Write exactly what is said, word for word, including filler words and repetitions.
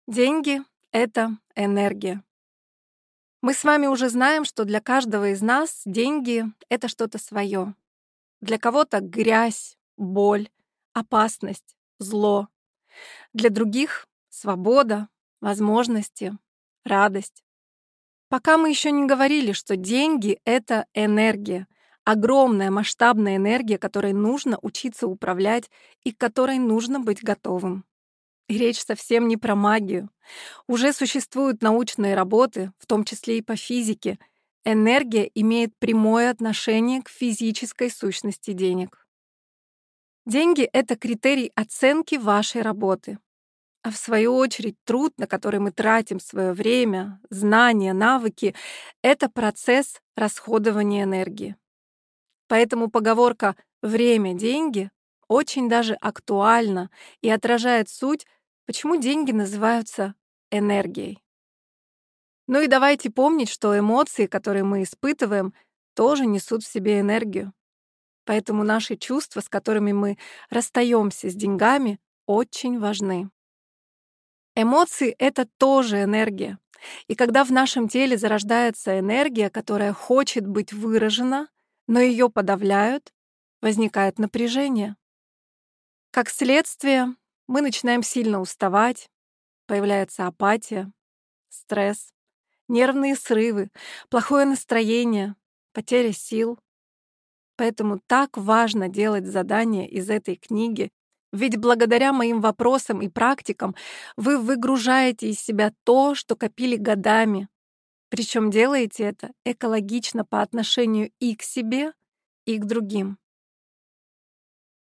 Деньги— это энергия. Мы с вами уже знаем, что для каждого из нас деньги— это что-то свое. Для кого-то грязь, боль, опасность, зло. Для других— свобода, возможности, радость. Пока мы еще не говорили, что деньги— это энергия, огромная масштабная энергия, которой нужно учиться управлять и к которой нужно быть готовым. И речь совсем не про магию. Уже существуют научные работы, в том числе и по физике. Энергия имеет прямое отношение к физической сущности денег. Деньги— это критерий оценки вашей работы. А в свою очередь труд, на который мы тратим свое время, знания, навыки— это процесс расходования энергии. Поэтому поговорка «время— деньги» очень даже актуальна и отражает суть, почему деньги называются энергией. Ну и давайте помнить, что эмоции, которые мы испытываем, тоже несут в себе энергию. Поэтому наши чувства, с которыми мы расстаемся с деньгами, очень важны. Эмоции— это тоже энергия. И когда в нашем теле зарождается энергия, которая хочет быть выражена, но ее подавляют, возникает напряжение. Как следствие, мы начинаем сильно уставать, появляется апатия, стресс, нервные срывы, плохое настроение, потеря сил. Поэтому так важно делать задания из этой книги, ведь благодаря моим вопросам и практикам вы выгружаете из себя то, что копили годами. Причем делаете это экологично по отношению и к себе, и к другим.